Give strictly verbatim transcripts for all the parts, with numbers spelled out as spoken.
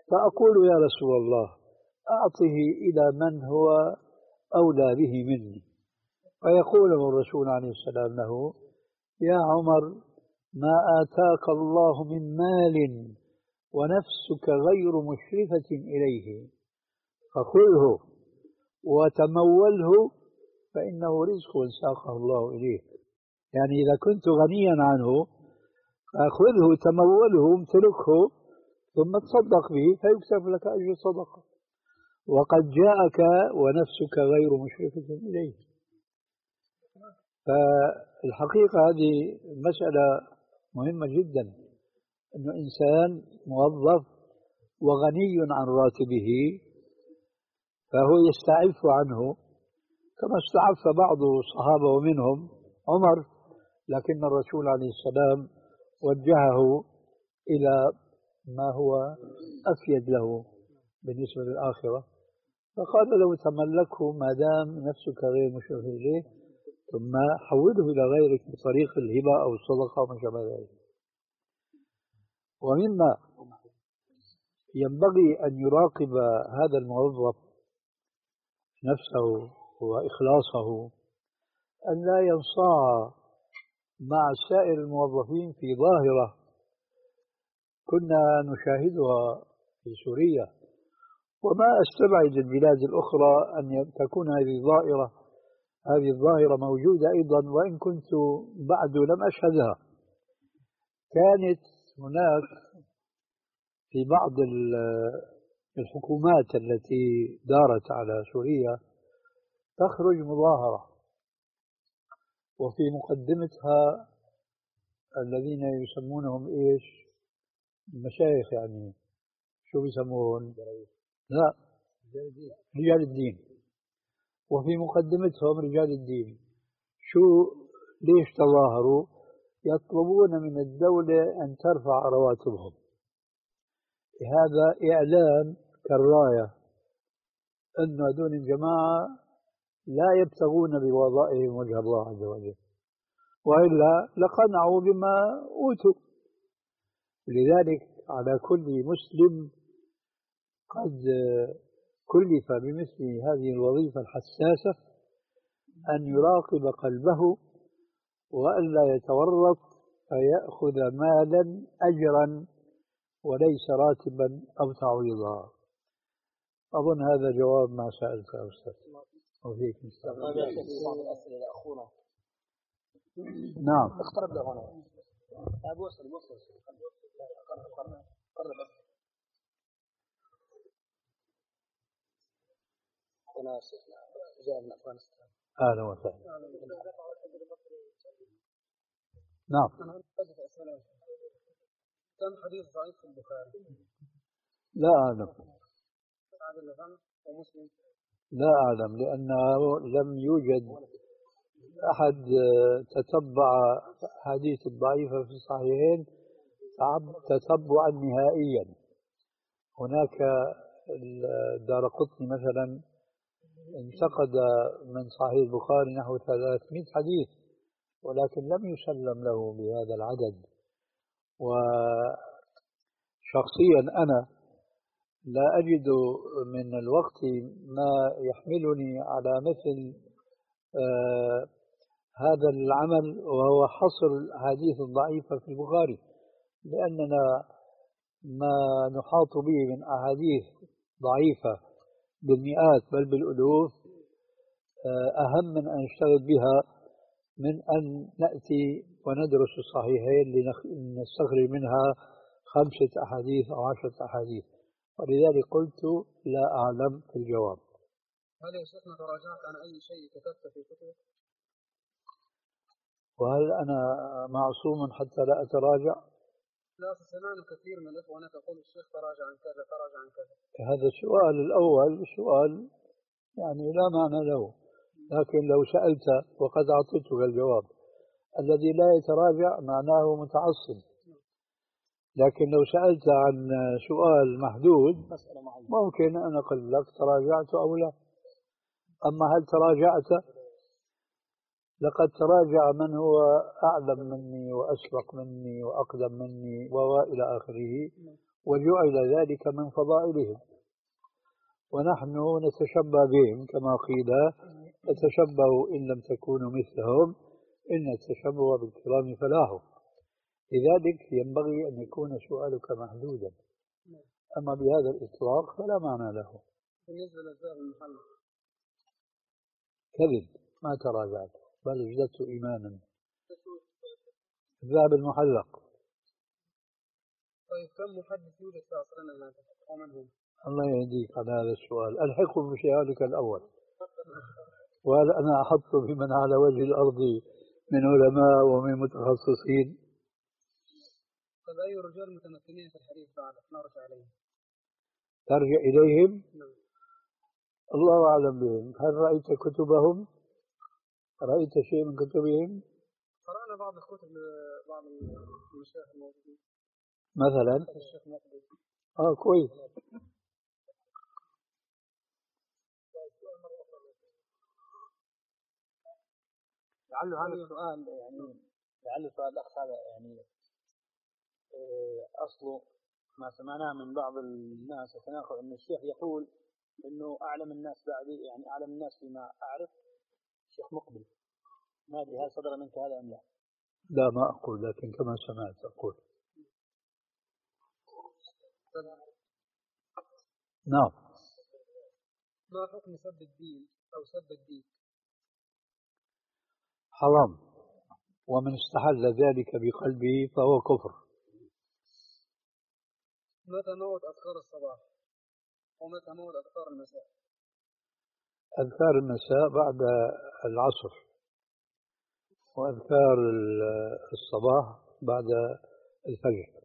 فأقول: يا رسول الله، أعطه إلى من هو أولى به مني. فيقول الرسول عليه السلام له: يا عمر، ما آتاك الله من مال ونفسك غير مشرفة إليه فخذه وتموله فإنه رزق ساقه الله إليك. يعني إذا كنت غنيا عنه فأخذه تموله امتلكه ثم تصدق به فيكتب لك أجر صدقة، وقد جاءك ونفسك غير مشرفة إليه. فالحقيقة هذه مسألة مهمة جدا، أنه إنسان موظف وغني عن راتبه فهو يستعف عنه كما استعف بعض الصحابة ومنهم عمر، لكن الرسول عليه السلام وجهه إلى ما هو أفيد له بالنسبة للآخرة، فقال له: تملكه ما دام نفسك غير مشرف إليه، ثم حوله إلى غيرك بطريق الهبة أو الصدقة وما شابه ذلك. ومما ينبغي أن يراقب هذا الموظف نفسه وإخلاصه أن لا ينصاع مع سائر الموظفين في ظاهرة كنا نشاهدها في سوريا، وما أستبعد البلاد الأخرى أن تكون هذه الظاهرة هذه الظاهرة موجودة أيضا، وإن كنت بعد لم أشهدها. كانت هناك في بعض الحكومات التي دارت على سوريا تخرج مظاهرة، وفي مقدمتها الذين يسمونهم إيش؟ المشايخ، يعني شو بيسمون؟ لا، رجال الدين. وفي مقدمتهم رجال الدين شو ليش تظاهروا؟ يطلبون من الدولة أن ترفع رواتبهم. هذا إعلان كالراية أن هذول الجماعة لا يبتغون بوظائفهم وجه الله عز وجل، وإلا لقنعوا بما أوتوا. لذلك على كل مسلم قد كلف بمثل هذه الوظيفة الحساسة أن يراقب قلبه وألا يتورط فيأخذ مالا أجرا وليس راتبا أو تعويضا. أظن هذا جواب ما سألت يا أستاذ. وفيك مستقبل. بعض الأسئلة أخونا. نعم. اقترب له هنا. أبو وصل وصل. قرب بس. أخونا شيخنا جاء من أفغانستان. أهلا وسهلا. نعم. كم حديث ضعيف في البخاري؟ لا أعلم. لا أعلم، لأنه لم يوجد أحد تتبع حديث الضعيفة في الصحيحين تتبعا نهائيا. هناك الدارقطني مثلا انتقد من صحيح البخاري نحو ثلاثمائة حديث، ولكن لم يسلم له بهذا العدد. وشخصيا أنا لا أجد من الوقت ما يحملني على مثل آه هذا العمل، وهو حصر الأحاديث الضعيفة في البخاري، لأننا ما نحاط به من أحاديث ضعيفة بالمئات بل بالألوف آه أهم من أن نشتغل بها من أن نأتي وندرس الصحيحين لنستخرج منها خمسة أحاديث أو عشرة أحاديث. ولذلك قلت لا أعلم في الجواب. هل يا شيخنا تراجعت عن أي شيء كتبت في كتبك؟ وهل أنا معصوم حتى لا أتراجع؟ لا، سمعنا كثير من الإخوة تقول الشيخ تراجع عن كذا تراجع عن كذا. هذا السؤال الأول سؤال يعني لا معنى له، لكن لو سألت وقد أعطيتك الجواب، الذي لا يتراجع معناه متعصب. لكن لو سألت عن سؤال محدود ممكن أن أقول لك تراجعت أو لا. أما هل تراجعت؟ لقد تراجع من هو أعلم مني وأسبق مني وأقدم مني وإلى آخره، وجعل ذلك من فضائلهم، ونحن نتشبه بهم كما قيل فتشبهوا إن لم تكونوا مثلهم إن التشبه بالكرام فلاح. لذلك ينبغي أن يكون سؤالك محدودا، أما بهذا الإطلاق فلا معنى له. بالنسبة للذهب المحلق كذب، ما تراجعت بل ازددت إيمانا. الذهب المحلق. طيب كم محدث يوجد في عصرنا هذا ومن هم؟ الله يهديك على هذا السؤال، ألحقه بسؤالك الأول. وهل أنا أحط بمن على وجه الأرض من علماء ومن متخصصين؟ طيب أي رجال متمكنين في الحديث بعد نرجع عليهم؟ ترجع إليهم؟ نعم. الله أعلم بهم. هل رأيت كتبهم؟ رأيت شيء من كتبهم؟ قرأنا بعض الكتب لبعض المشايخ الموجودين. مثلا؟ الشيخ مقبل. آه كويس. لعل هذا السؤال يعني لعل سؤال الأخ هذا يعني أصله ما سمعناه من بعض الناس يتناقض أن الشيخ يقول إنه أعلم الناس بعدي، يعني أعلم الناس فيما أعرف الشيخ مقبل. ما أدري هل صدر منك هذا أم لا؟ لا ما أقول، لكن كما سمعت أقول. نعم. ما حكم سب الدين أو سب الدين؟ حرام، ومن استحل ذلك بقلبه فهو كفر. متى موت أذكار الصباح ومتى موت أذكار المساء؟ أذكار المساء بعد العصر، وأذكار الصباح بعد الفجر.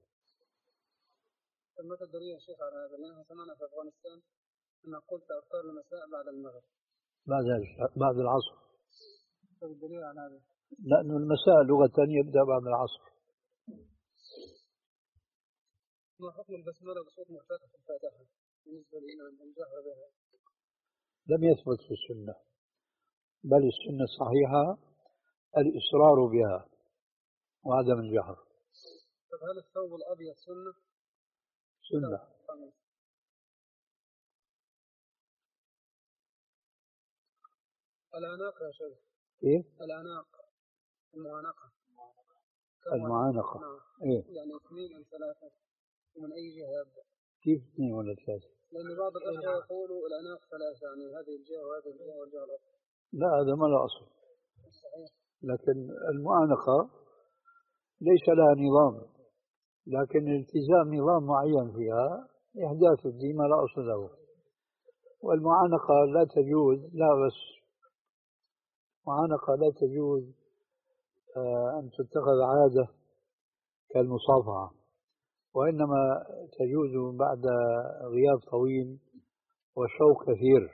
متى الدليل يا شيخ على هذا؟ لأننا سمعنا في أفغانستان أن قلت أذكار المساء بعد المغرب. بعد بعد العصر. الدليل على هذا؟ لأن المساء لغة يبدأ بعد العصر. ما حكم البسملة بصوت مرتفع في الفاتحة بالنسبة لنا أن نجهر بها؟ لم يثبت في السنة، بل السنة الصحيحة الإصرار بها وعدم الجهر. طب هل الثوب الأبيض سنة؟ سنة. العناق يا شيخ. إيه؟ العناق المعانقة. المعانقة. نعم. إيه؟ يعني اثنين أم ثلاثة ومن أي جهة يبدأ؟ كيف اثنين ولا ثلاثة؟ لأن بعض الأخوة يقولوا العناق ثلاثة، يعني هذه الجهة وهذه الجهة والجهة الأخرى. لا هذا ما له أصل. صحيح. لكن المعانقة ليس لها نظام، لكن التزام نظام معين فيها إحداث الدين ما لا أصل له. والمعانقة لا تجوز، لا بس معانقة لا تجوز أن تتخذ عادة كالمصافحة، وإنما تجوز بعد غياب طويل وشوق كثير.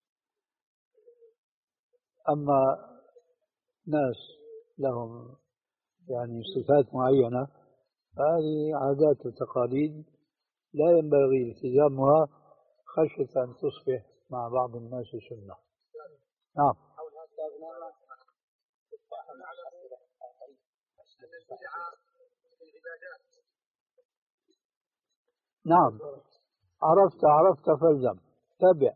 أما ناس لهم يعني صفات معينة هذه عادات وتقاليد لا ينبغي التزامها خشية أن تصبح مع بعض الناس سنة. نعم. نعم عرفت عرفت فالزم تابع.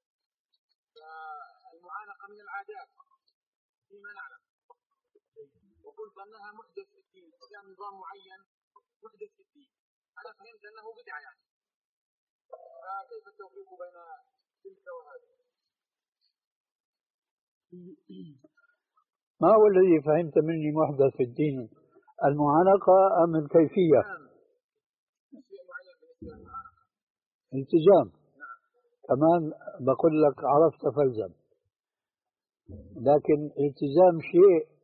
المعانقة من العادات فيما نعلم، وقلت أنها محدث في الدين، وكان نظام معين محدث في الدين. أنا فهمت أنه بدعة يعني، فكيف التوفيق بين تلك وهذه؟ ما هو الذي فهمت مني محدث في الدين؟ المعانقة أم الكيفية؟ شيء معين بالنسبة للمعانقة. التزام. كمان بقول لك عرفت فالزم، لكن التزام شيء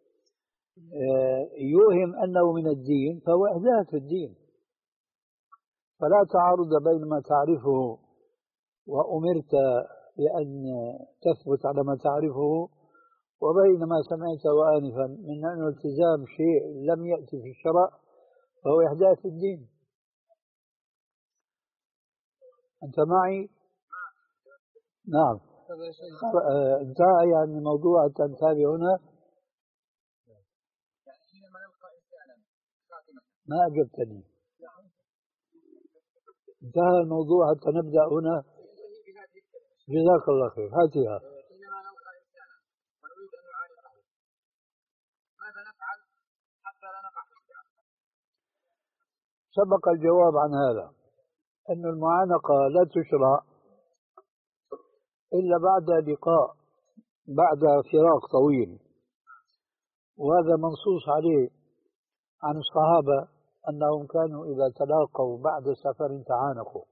يوهم أنه من الدين فهو إحداث الدين، فلا تعارض بين ما تعرفه وأمرت بأن تثبت على ما تعرفه وبين ما سمعته آنفا من أن التزام شيء لم يأتي في الشرع فهو إحداث الدين. أنت معي؟ نعم. انتهى يعني موضوع التنتابع هنا. ما أجبتني. انتهى الموضوع حتى نبدأ هنا. جزاك الله خير. هاتها. إنما نلقى إنسانا ونريد أن نعالجه ماذا نفعل حتى لا نقع في الشعر؟ سبق الجواب عن هذا، أن المعانقة لا تشرع إلا بعد لقاء، بعد فراق طويل، وهذا منصوص عليه عن الصحابة أنهم كانوا إذا تلاقوا بعد سفر تعانقوا.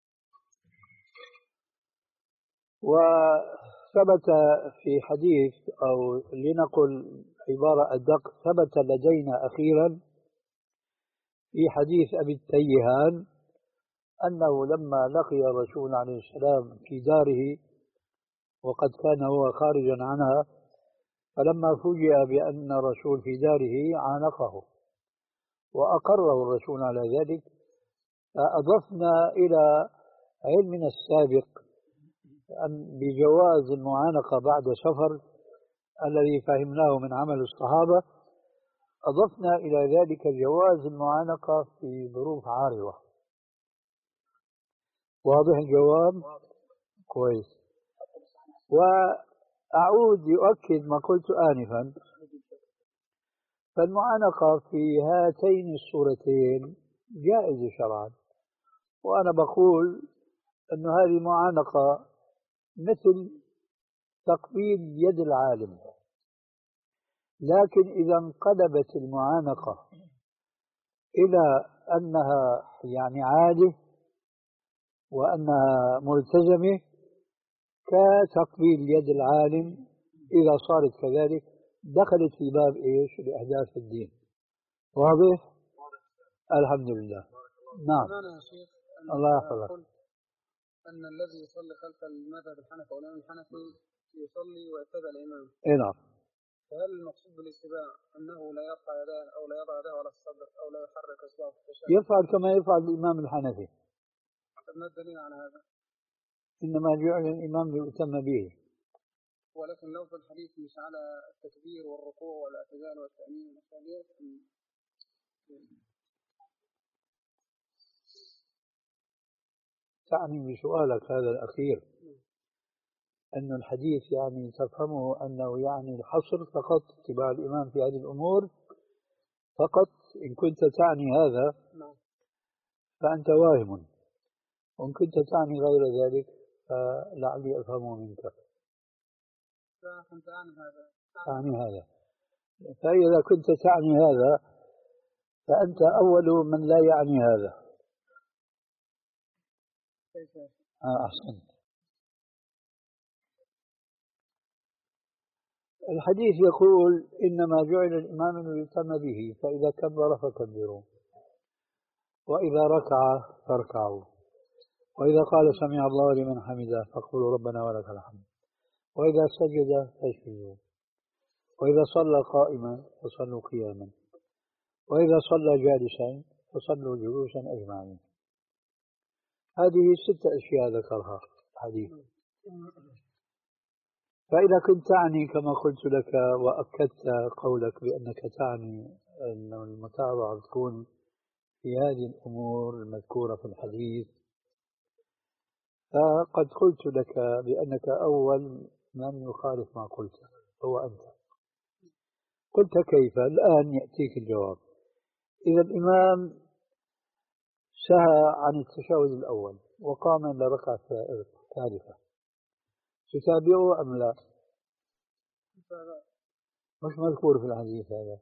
وثبت في حديث، أو لنقل عبارة أدق، ثبت لدينا أخيرا في حديث أبي التيهان أنه لما لقي الرسول عليه السلام في داره وقد كان هو خارجا عنها، فلما فوجئ بأن الرسول في داره عانقه وأقره الرسول على ذلك، فأضفنا إلى علمنا السابق أن بجواز المعانقة بعد سفر الذي فهمناه من عمل الصحابة، أضفنا إلى ذلك جواز المعانقة في ظروف عارضة. واضح الجواب؟ كويس. وأعود يؤكد ما قلت آنفا، فالمعانقة في هاتين الصورتين جائزة شرعا، وأنا بقول أن هذه معانقة مثل تقبيل يد العالم، لكن إذا انقلبت المعانقة إلى أنها يعني عادة وأنها ملتزمة كتقبيل يد العالم، إذا صارت كذلك دخلت في باب إيش؟ الإحداث الدين. واضح؟ الحمد لله. نعم. الله يحفظك. أن الذي يصلي خلف المذهب الحنفي أو الإمام الحنفي يصلي ويتبع الإمام. إيه نعم. فهل المقصود بالاتباع أنه لا يرفع يداه أو لا يضع يداه على الصدر أو لا يحرك إصبعه في التشهد؟ يفعل كما يفعل الإمام الحنفي. ما الدليل على هذا؟ إنما جعل الإمام ليؤتم به. ولكن لو في الحديث مش على التكبير والركوع والاعتدال والتأمين والتهليل. تعني بسؤالك هذا الأخير أن الحديث يعني تفهمه أنه يعني الحصر فقط اتباع الإمام في هذه الأمور فقط؟ إن كنت تعني هذا فأنت واهم، وإن كنت تعني غير ذلك فلعلي أفهمه منك. كنت أعني هذا. تعني هذا. فإذا كنت تعني هذا فأنت أول من لا يعني هذا. آه أحسنت. الحديث يقول إنما جعل الإمام ليؤتم به، فإذا كبر فكبروا، وإذا ركع فاركعوا، وإذا قال سمع الله لمن حمده فقولوا ربنا ولك الحمد، وإذا سجد فاسجدوا، وإذا صلى قائما فصلوا قياما، وإذا صلى جالسا فصلوا جلوسا أجمعين. هذه ست أشياء ذكرها الحديث. فإذا كنت تعني كما قلت لك وأكدت قولك بأنك تعني أن المتابعة تكون في هذه الأمور المذكورة في الحديث، فقد قلت لك بأنك أول من يخالف ما قلت هو أنت. قلت كيف؟ الآن يأتيك الجواب. إذا الإمام سهى عن التشهد الأول وقام إلى ركعة ثالثة، تتابعه أم لا؟ مش مذكور في الحديث هذا.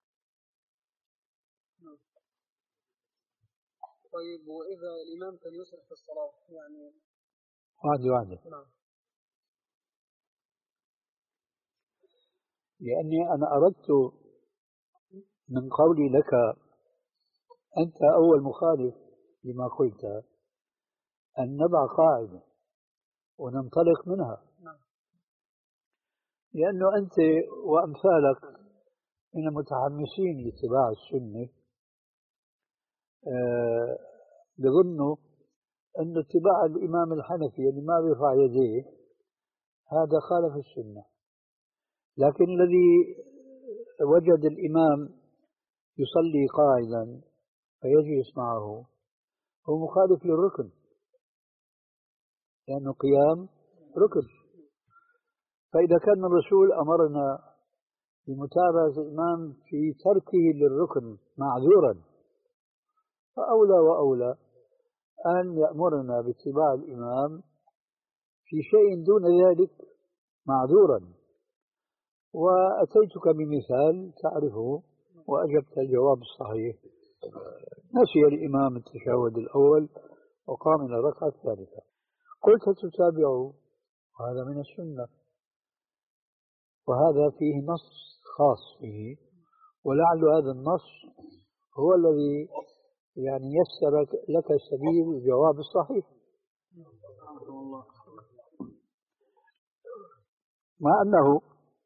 طيب وإذا الإمام كان يسرع في الصلاة يعني واحدة واحدة. نعم. لأني أنا أردت من قولي لك أنت أول مخالف لما قلت أن نضع قاعدة وننطلق منها، لأنه أنت وأمثالك من المتحمسين لاتباع السنة أه بظنوا أن اتباع الإمام الحنفي اللي ما بيرفع يديه هذا خالف السنة، لكن الذي وجد الإمام يصلي قائدا فيجلس معه، هو مخالف للركن، لأنه قيام ركن. فإذا كان الرسول أمرنا بمتابعة الإمام في تركه للركن معذورا، فأولى وأولى أن يأمرنا باتباع الإمام في شيء دون ذلك معذورا. وأتيتك بمثال تعرفه وأجبت الجواب الصحيح. نسي الإمام التشهد الأول وقام إلى الركعة الثالثة، قلت تتابعه، وهذا من السنة، وهذا فيه نص خاص به، ولعل هذا النص هو الذي يعني يسر لك سبيل الجواب الصحيح. مع أنه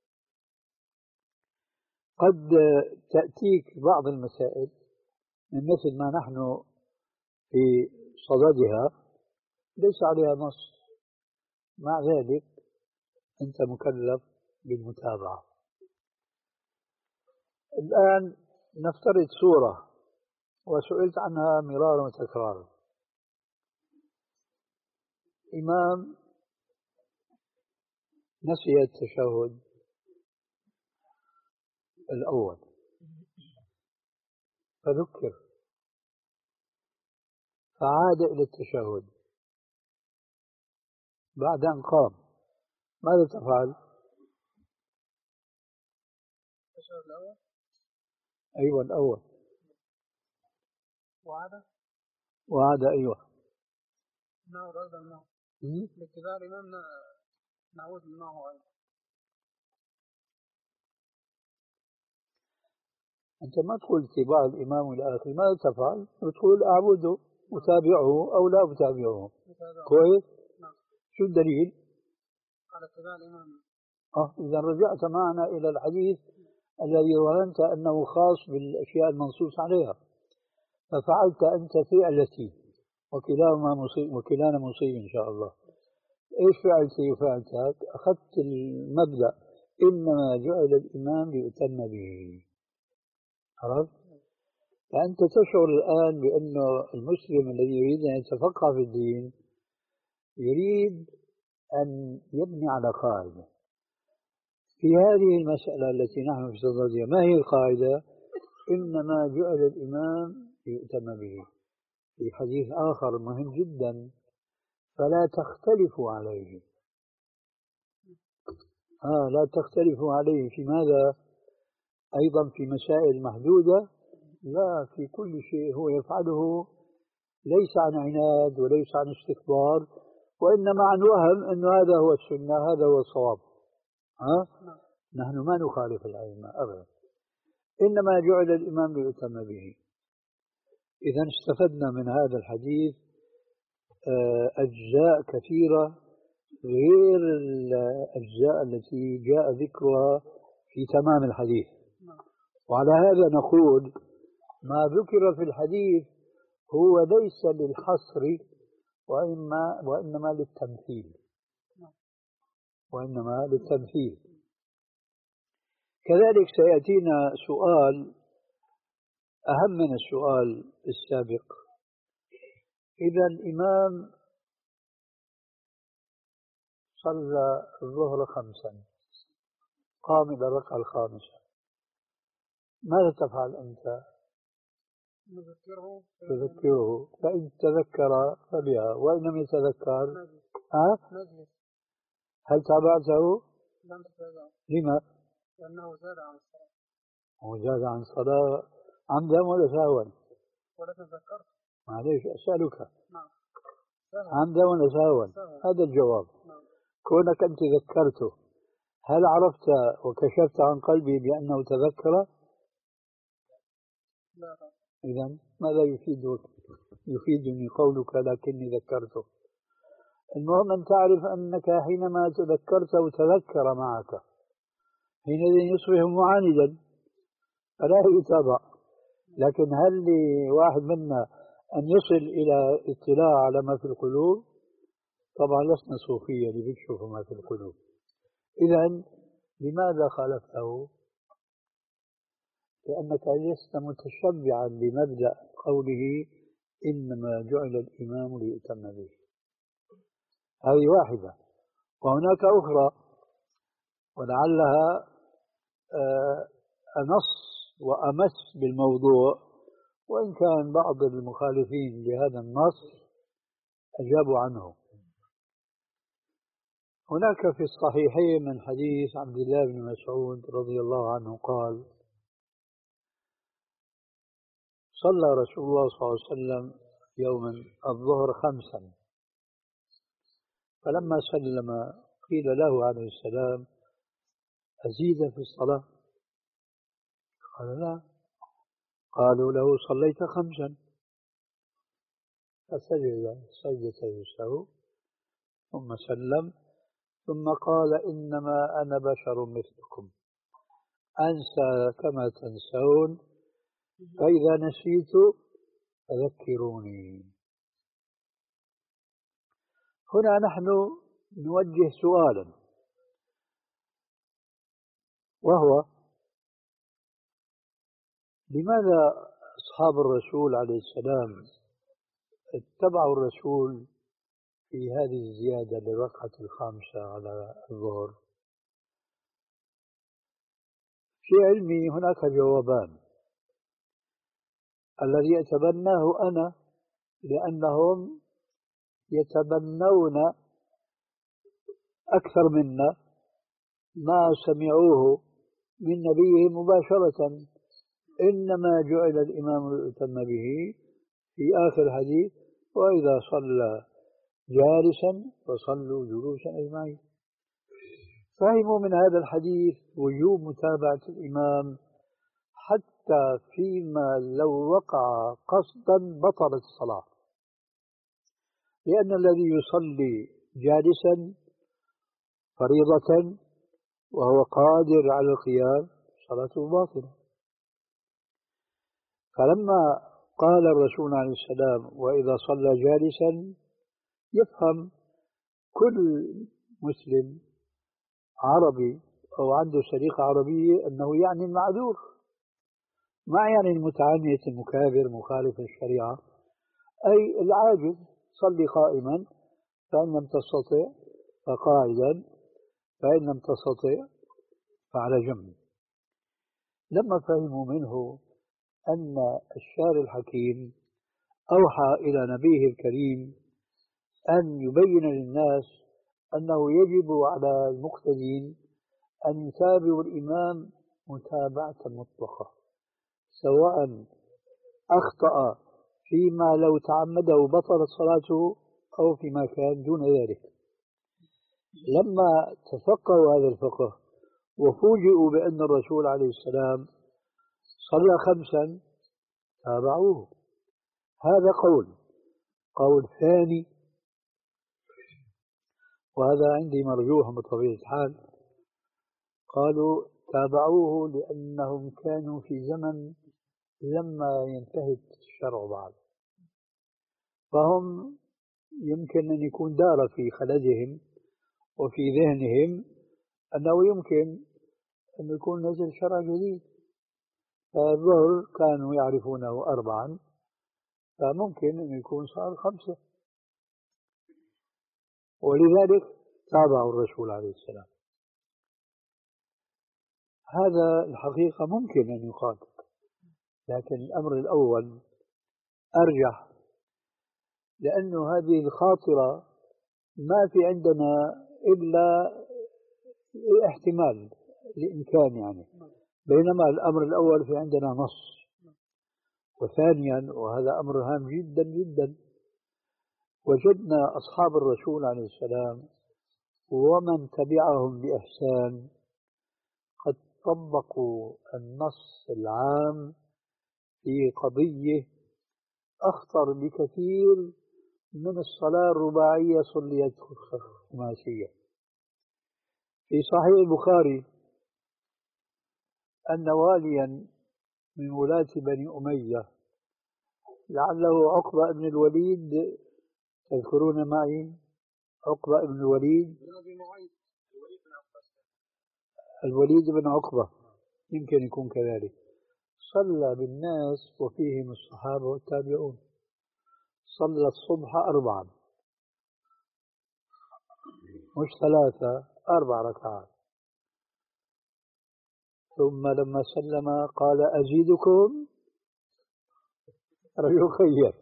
قد تأتيك بعض المسائل من مثل ما نحن في صددها ليس عليها نص، مع ذلك أنت مكلف بالمتابعة. الآن نفترض صورة وسئلت عنها مرارا وتكرارا. إمام نسي التشهد الأول فذكر فعاد إلى التشهد بعد أن قام، ماذا تفعل؟ التشهد الأول. أيوة الأول. وعاد. وعاد أيوة. نعود أيضا معه. باتباع الإمام نعود معه أيضا. أنت ما تقول اتباع الإمام إلى آخره، ماذا تفعل؟ تقول أعبده، أتابعه أو لا أتابعه. كويس؟ نعم. شو الدليل؟ على اتباع الإمام. آه إذا رجعت معنا إلى الحديث الذي ظننت أنه خاص بالأشياء المنصوص عليها، ففعلت أنت فعلتي وكلاهما مصيب وكلانا مصيب إن شاء الله. إيش فعلتي وفعلتك؟ أخذت المبدأ إنما جعل الإمام ليؤتم به. عرفت؟ فأنت تشعر الآن بأن المسلم الذي يريد أن يتفقه في الدين يريد أن يبني على قاعدة. في هذه المسألة التي نحن في صددها، ما هي القاعدة؟ إنما جعل الإمام ليؤتم به. في حديث آخر مهم جدا: فلا تختلفوا عليه. آه لا تختلفوا عليه في ماذا؟ أيضا في مسائل محدودة، لا في كل شيء هو يفعله ليس عن عناد وليس عن استكبار، وإنما عن وهم أن هذا هو السنة، هذا هو الصواب. ها؟ نحن ما نخالف الأئمة أبدا، إنما جعل الإمام ليؤتم به. إذا استفدنا من هذا الحديث أجزاء كثيرة غير الأجزاء التي جاء ذكرها في تمام الحديث. وعلى هذا نقول ما ذكر في الحديث هو ليس للحصر وإنما, وإنما للتمثيل وإنما للتمثيل. كذلك سيأتينا سؤال أهم من السؤال السابق. إذا الإمام صلى الظهر خمسا، قام إلى الركعة الخامسة، ماذا تفعل أنت؟ نذكره. تذكره، فإن تذكر فبها، وإن لم يتذكر ها؟ نجلس. هل تابعته؟ لم تتابعه. لما؟ لأنه زاد عن الصلاة. هو زاد عن الصلاة عمدا ولا سهوا؟ ولا تذكرت. معليش أسألك. نعم. عمدا ولا سهوا؟ هذا الجواب. نعم. كونك أنت ذكرته، هل عرفت وكشفت عن قلبي بأنه تذكر؟ لا. إذن ماذا يفيدك؟ يفيدني قولك لكني ذكرته. المهم أن تعرف أنك حينما تذكرته تذكر معك، حينئذ يصبح معاندا فلا يتابع. لكن هل لواحد منا أن يصل إلى اطلاع على ما في القلوب؟ طبعا لسنا صوفية اللي بيكشفوا ما في القلوب. إذن لماذا خالفته؟ لأنك لست متشبعا بمبدأ قوله إنما جعل الإمام ليؤتم به. هذه واحدة، وهناك أخرى ولعلها أنص وأمس بالموضوع، وإن كان بعض المخالفين لهذا النص أجابوا عنه. هناك في الصحيحين من حديث عبد الله بن مسعود رضي الله عنه قال: صلى رسول الله صلى الله عليه وسلم يوما الظهر خمسا، فلما سلم قيل له عليه السلام: أزيد في الصلاة؟ قال: لا. قالوا له: صليت خمسا. فسجد سجدتي السهو ثم سلم، ثم قال: إنما أنا بشر مثلكم أنسى كما تنسون، فإذا نسيت فذكروني. هنا نحن نوجه سؤالا، وهو: لماذا أصحاب الرسول عليه السلام اتبعوا الرسول في هذه الزيادة للركعة الخامسة على الظهر؟ في علمي هناك جوابان. الذي أتبناه أنا لأنهم يتبنون أكثر منا ما سمعوه من نبيه مباشرة: إنما جعل الإمام ليؤتم به، في آخر الحديث: وإذا صلى جالسا فصلوا جلوسا أجمعين. فهموا من هذا الحديث وجوب متابعة الإمام، حتى فيما لو وقع قصدا بطلت الصلاة، لأن الذي يصلي جالسا فريضة وهو قادر على القيام صلاته باطلة. فلما قال الرسول عليه السلام: وإذا صلى جالسا، يفهم كل مسلم عربي أو عنده سليقة عربية أنه يعني المعذور، ما يعني المتعنت المكابر مخالف الشريعة، أي العاجز. صلي قائما، فإن لم تستطع فقاعدا، فإن لم تستطع فعلى جنب. لما فهموا منه أن الشارع الحكيم أوحى إلى نبيه الكريم أن يبين للناس أنه يجب على المقتدين أن يتابعوا الإمام متابعة مطلقة، سواء أخطأ فيما لو تعمده بطلت صلاته أو فيما كان دون ذلك. لما تفقهوا هذا الفقه وفوجئوا بأن الرسول عليه السلام صلى خمسا تابعوه. هذا قول. قول ثاني، وهذا عندي مرجوح بطبيعة الحال، قالوا تابعوه لأنهم كانوا في زمن لما ينتهي الشرع بعد، فهم يمكن أن يكون دار في خلدهم وفي ذهنهم أنه يمكن أن يكون نزل شرع جديد. فالظهر كانوا يعرفونه أربعا، فممكن أن يكون صار خمسة، ولذلك تابعوا الرسول عليه السلام. هذا الحقيقة ممكن أن يقال، لكن الأمر الأول أرجح، لأن هذه الخاطرة ما في عندنا إلا احتمال الإمكان يعني، بينما الأمر الأول في عندنا نص. وثانيا، وهذا أمر هام جدا جدا، وجدنا أصحاب الرسول عليه السلام ومن تبعهم بإحسان قد طبقوا النص العام في قضية أخطر بكثير من الصلاة الرباعية صليت خماسية. في صحيح البخاري أن واليا من ولاة بني أمية لعله عقبة بن الوليد، تذكرون معي عقبة بن الوليد؟ الوليد بن عقبة يمكن يكون كذلك، صلى بالناس وفيهم الصحابة والتابعون، صلى الصبح أربعا، مش ثلاثة، أربع ركعات. ثم لما سلم قال أزيدكم، رجل خير.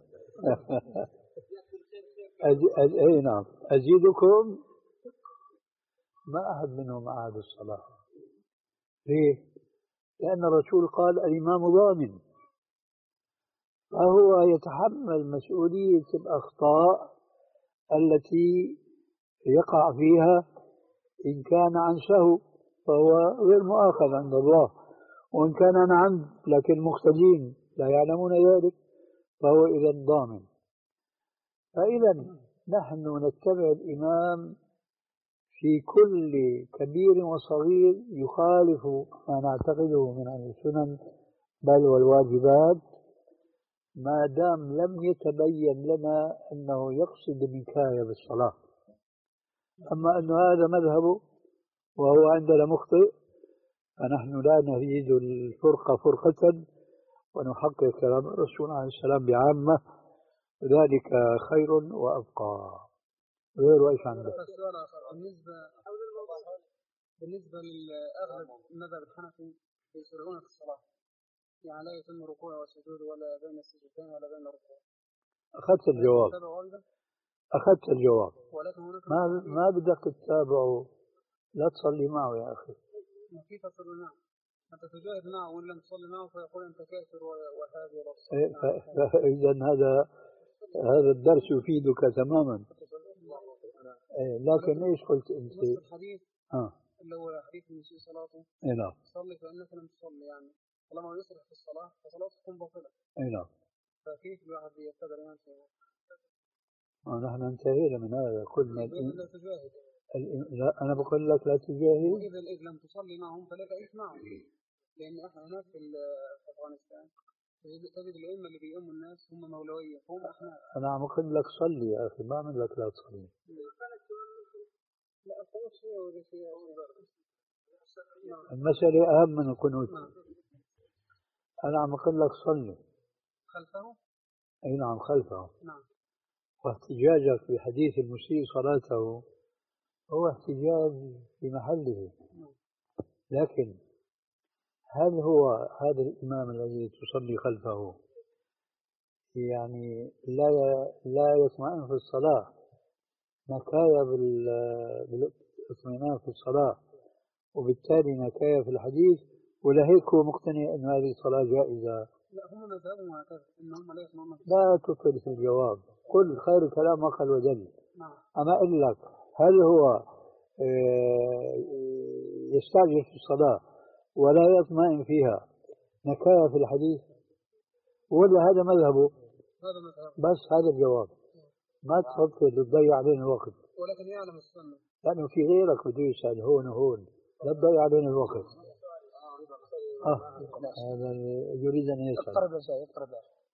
أز... أز... أي نعم، أزيدكم. ما أحد منهم أعاد الصلاة. ليه؟ لأن الرسول قال الإمام ضامن، فهو يتحمل مسؤولية الأخطاء التي يقع فيها. إن كان عن سهو فهو غير مؤاخذ عند الله، وإن كان عن عمد لكن المقتدين لا يعلمون ذلك فهو إذا ضامن. فإذا نحن نتبع الإمام في كل كبير وصغير يخالف ما نعتقده من السنن بل والواجبات، ما دام لم يتبين لنا أنه يقصد النكاية بالصلاة. أما أن هذا مذهبه وهو عندنا مخطئ، فنحن لا نريد الفرقة فرقة ونحقق كلام الرسول عليه السلام بعامة، ذلك خير وأبقى. غير ايش عندك؟ بالنسبة بالنسبة للأغلب المذهب الحنفي يسرعون في الصلاة، يعني لا يتم ركوع وسجود ولا بين السجدتين ولا بين الركوع. أخذت الجواب، أخذت الجواب. ما ما بدك تتابعه، لا تصلي معه يا أخي. كيف تصلي معه؟ أنت تجاهد معه وإن لم تصلي معه فيقول أنت كافر وهذه رأس. إذا هذا هذا الدرس يفيدك تماما. لكن ايش قلت انت؟ نص الحديث اه اللي هو حديث من سوء صلاته. اي نعم. صلي فانك لم تصلي، يعني طالما يسرح في الصلاه فصلاته تكون باطله. اي نعم. فكيف الواحد يتبع الامام فيها؟ آه نحن انتهينا من هذا، قلنا لا تجاهد. لا انا بقول لك لا تجاهد. واذا اذا لم تصلي معهم فلا تعيش معهم، لان احنا هناك في افغانستان تجد الائمه اللي بيؤموا الناس هم مولويه، هم احناف. انا عم اقول لك صلي يا اخي، ما عم لك لا تصلي. لا القنوت شيء ولا شيء. المسألة أهم من القنوت. أنا عم أقول لك صلي خلفه. أي نعم خلفه. نعم. واحتجاجك بحديث المسيء صلاته هو احتجاج في محله، لكن هل هو هذا الإمام الذي تصلي خلفه يعني لا لا يطمئن في الصلاة، نكاية بالاطمئنان في الصلاة وبالتالي نكاية في الحديث، ولا هيك هو مقتنع أن هذه الصلاة جائزة؟ لا هم مذهبهم هكذا ان هم لا يطمئنون. لا تطل في الجواب، قل خير الكلام ما قل ودل. نعم. أما أقول لك هل هو يستعجل في الصلاة ولا يطمئن فيها نكاية في الحديث، ولا هذا مذهبه؟ هذا مذهب. بس هذا الجواب، ما تفكر تضيع علينا الوقت. ولكن يعلم السنة لأنه في غيرك بده يسأل هون وهون، لا تضيع علينا الوقت. آه هذا يريد أن يسأل. اقترب يا شيخ اقترب.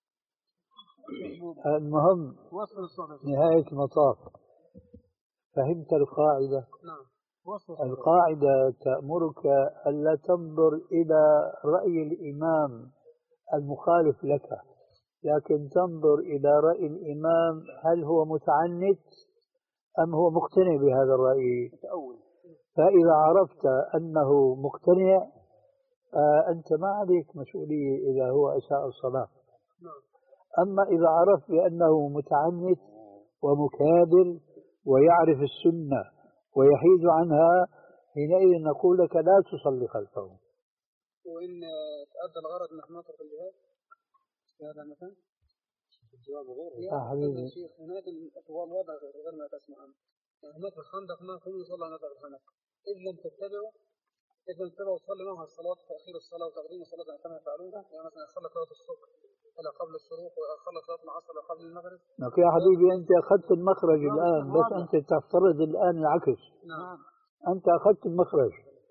المهم نهاية المطاف فهمت القاعدة؟ نعم. القاعدة تأمرك ألا تنظر إلى رأي الإمام المخالف لك، لكن تنظر إلى رأي الإمام هل هو متعنت أم هو مقتنع بهذا الرأي. فإذا عرفت أنه مقتنع أنت ما عليك مسؤولية إذا هو أساء الصلاة. أما إذا عرفت بأنه متعنت ومكابر ويعرف السنة ويحيد عنها، حينئذ نقول لك لا تصلي خلفه. وإن تأدى الغرض نحن نترك الجهاد في هذا المكان؟ الجواب غير يا حبيبي شيخ. هناك الوضع غير ما تسمع عنه. يعني هناك الخندق ما كل يصلى نفر الخندق. إذ لم تتبعوا إذ لم تتبعوا تصلي معها الصلاة، تأخير الصلاة وتقديم الصلاة كما يفعلونها. يعني مثلا صلى صلاة الصبح إلى قبل الشروق وصلى صلاة العصر إلى قبل المغرب. لكن يا حبيبي أنت أخذت المخرج الآن، بس أنت تفترض الآن العكس. نعم. أنت أخذت المخرج.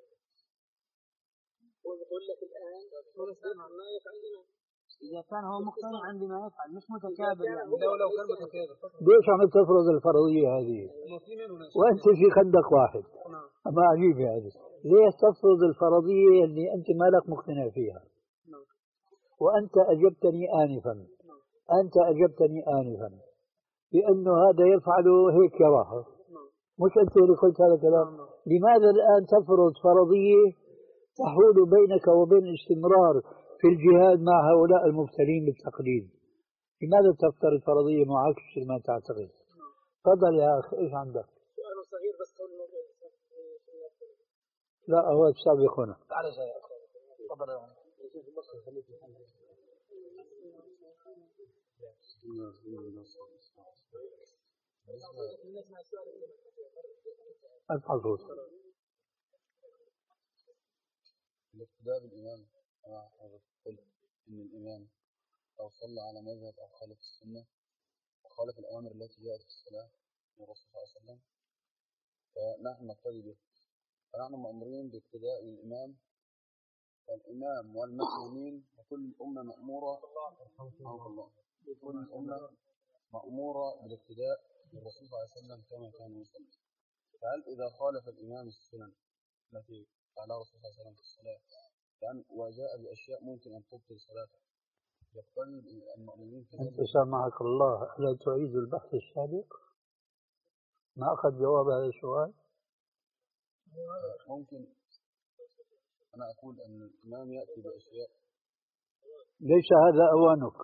ويقول لك الآن ما يفعل إذا كان هو مقتنع بما يفعل مش متكابر، يعني لو لو كان متكابر ليش عم تفرض الفرضية هذه وأنت في خندق واحد؟ ما عجيب هذا. ليش تفرض الفرضية اللي أنت مالك مقتنع فيها؟ وأنت أجبتني آنفا أنت أجبتني آنفا بأنه هذا يفعل هيك يراها، مش أنت اللي قلت هذا الكلام. لماذا الآن تفرض فرضية تحول بينك وبين الاستمرار في الجهاد مع هؤلاء المبتلين بالتقليد؟ لماذا تفترض فرضية معاكسة ما تعتقد؟ تفضل يا أخي، إيش عندك؟ سؤال صغير بس قول الموضوع. لا هو سابق هنا. تعال يا أخي تفضل يا أخي. الحظوظ الاقتداء بالإمام. أنا قلت إن الإمام لو صلى على مذهب أو خالف السنة وخالف الأوامر التي جاءت في الصلاة من الرسول صلى الله عليه وسلم فنحن نقتدي به، فنحن مأمورين باقتداء الإمام والإمام والمسلمين وكل الأمة مأمورة الله كل الأمة مأمورة بالاقتداء بالرسول صلى الله عليه وسلم كما كان يصلي. فهل إذا خالف الإمام السنن التي فعلها الرسول صلى الله عليه وسلم في الصلاة يعني وجاء بأشياء ممكن أن تبطل صلاته يقتضي المؤمنين كذلك؟ أنت سامحك الله، ألا تعيد البحث السابق؟ ما أخذ جواب هذا السؤال؟ ممكن أنا أقول أن الإمام يأتي بأشياء. ليس هذا أوانك.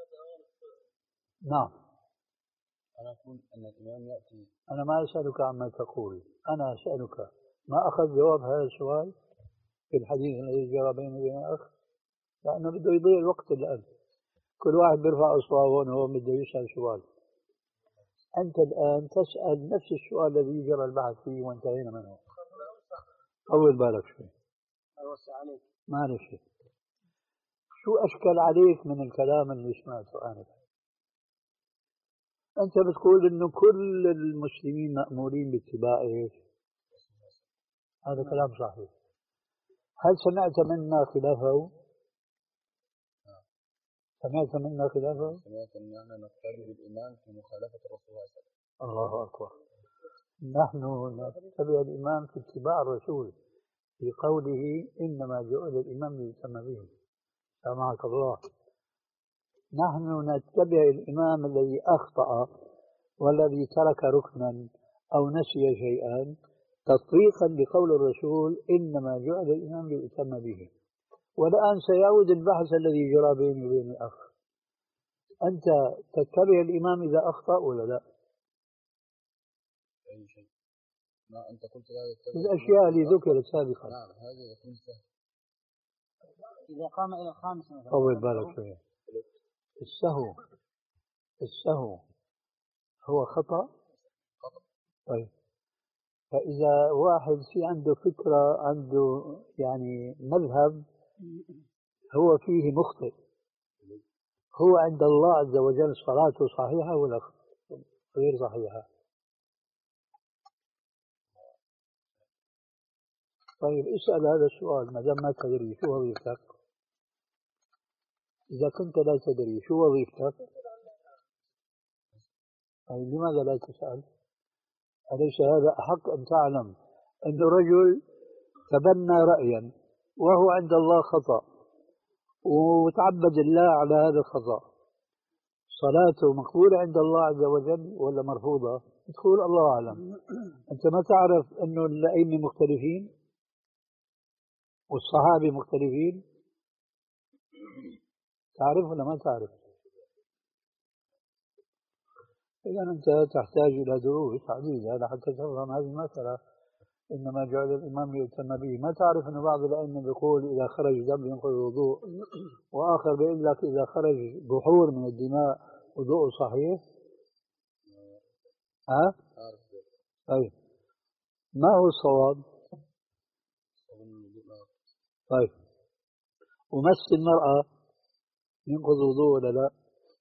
نعم. أنا أقول أن الإمام يأتي. أنا ما أسألك عما تقول، أنا أسألك ما أخذ جواب هذا السؤال في الحديث الذي جرى بيني وبين الأخ؟ لأنه بده يضيع الوقت الآن، كل واحد بيرفع أصبعه وهو بده يسأل سؤال. أنت الآن تسأل نفس السؤال الذي جرى البحث فيه وانتهينا منه. طول بالك شوي. معلش. شو أشكل عليك من الكلام اللي سمعته آنفا؟ أنت بتقول إنه كل المسلمين مأمورين باتباع إيش؟ هذا كلام صحيح. هل سمعت منا خلافه؟ سمعت منا خلافه؟ سمعت أن نحن نقتدي بالإمام في مخالفة الرسول صلى الله عليه وسلم. الله أكبر. نحن نتبع الإمام في اتباع الرسول في قوله إنما جعل الإمام ليتم به. سامحك الله. نحن نتبع الإمام الذي أخطأ والذي ترك ركنا أو نسي شيئا تطبيقا لقول الرسول إنما جعل الإمام ليتم به. والآن سيعود البحث الذي جرى بيني وبين الأخ. أنت تتبع الإمام إذا أخطأ ولا لا؟ أي شيء. ما أنت قلت لا يتبع الأشياء اللي ذكرت سابقا. نعم هذا يكون سهل. إذا قام إلى الخامس مثلا. طول بالك شوية. السهو السهو هو خطأ؟ خطأ. طيب فإذا واحد في عنده فكرة عنده يعني مذهب هو فيه مخطئ، هو عند الله عز وجل صلاته صحيحة ولا غير صحيحة؟ طيب اسأل هذا السؤال ما دام ما تدري شو وظيفتك؟ إذا كنت لا تدري شو وظيفتك؟ طيب لماذا لا تسأل؟ أليس هذا أحق أن تعلم أن رجل تبنى رأيا وهو عند الله خطأ وتعبد الله على هذا الخطأ، صلاته مقبولة عند الله عز وجل ولا مرفوضة؟ تقول الله أعلم. أنت ما تعرف أنه الأئمة مختلفين والصحابة مختلفين؟ تعرف ولا ما تعرف؟ إذا أنت تحتاج إلى دروس عديدة حتى تفهم هذه المسألة. إنما جعل الإمام ليؤتم به. ما تعرف أن بعض الأئمة بيقول إذا خرج دم ينقض الوضوء، وآخر بيقول لك إذا خرج بحور من الدماء وضوء صحيح؟ ها؟ طيب ما هو الصواب؟ طيب ومس المرأة ينقض الوضوء ولا لا؟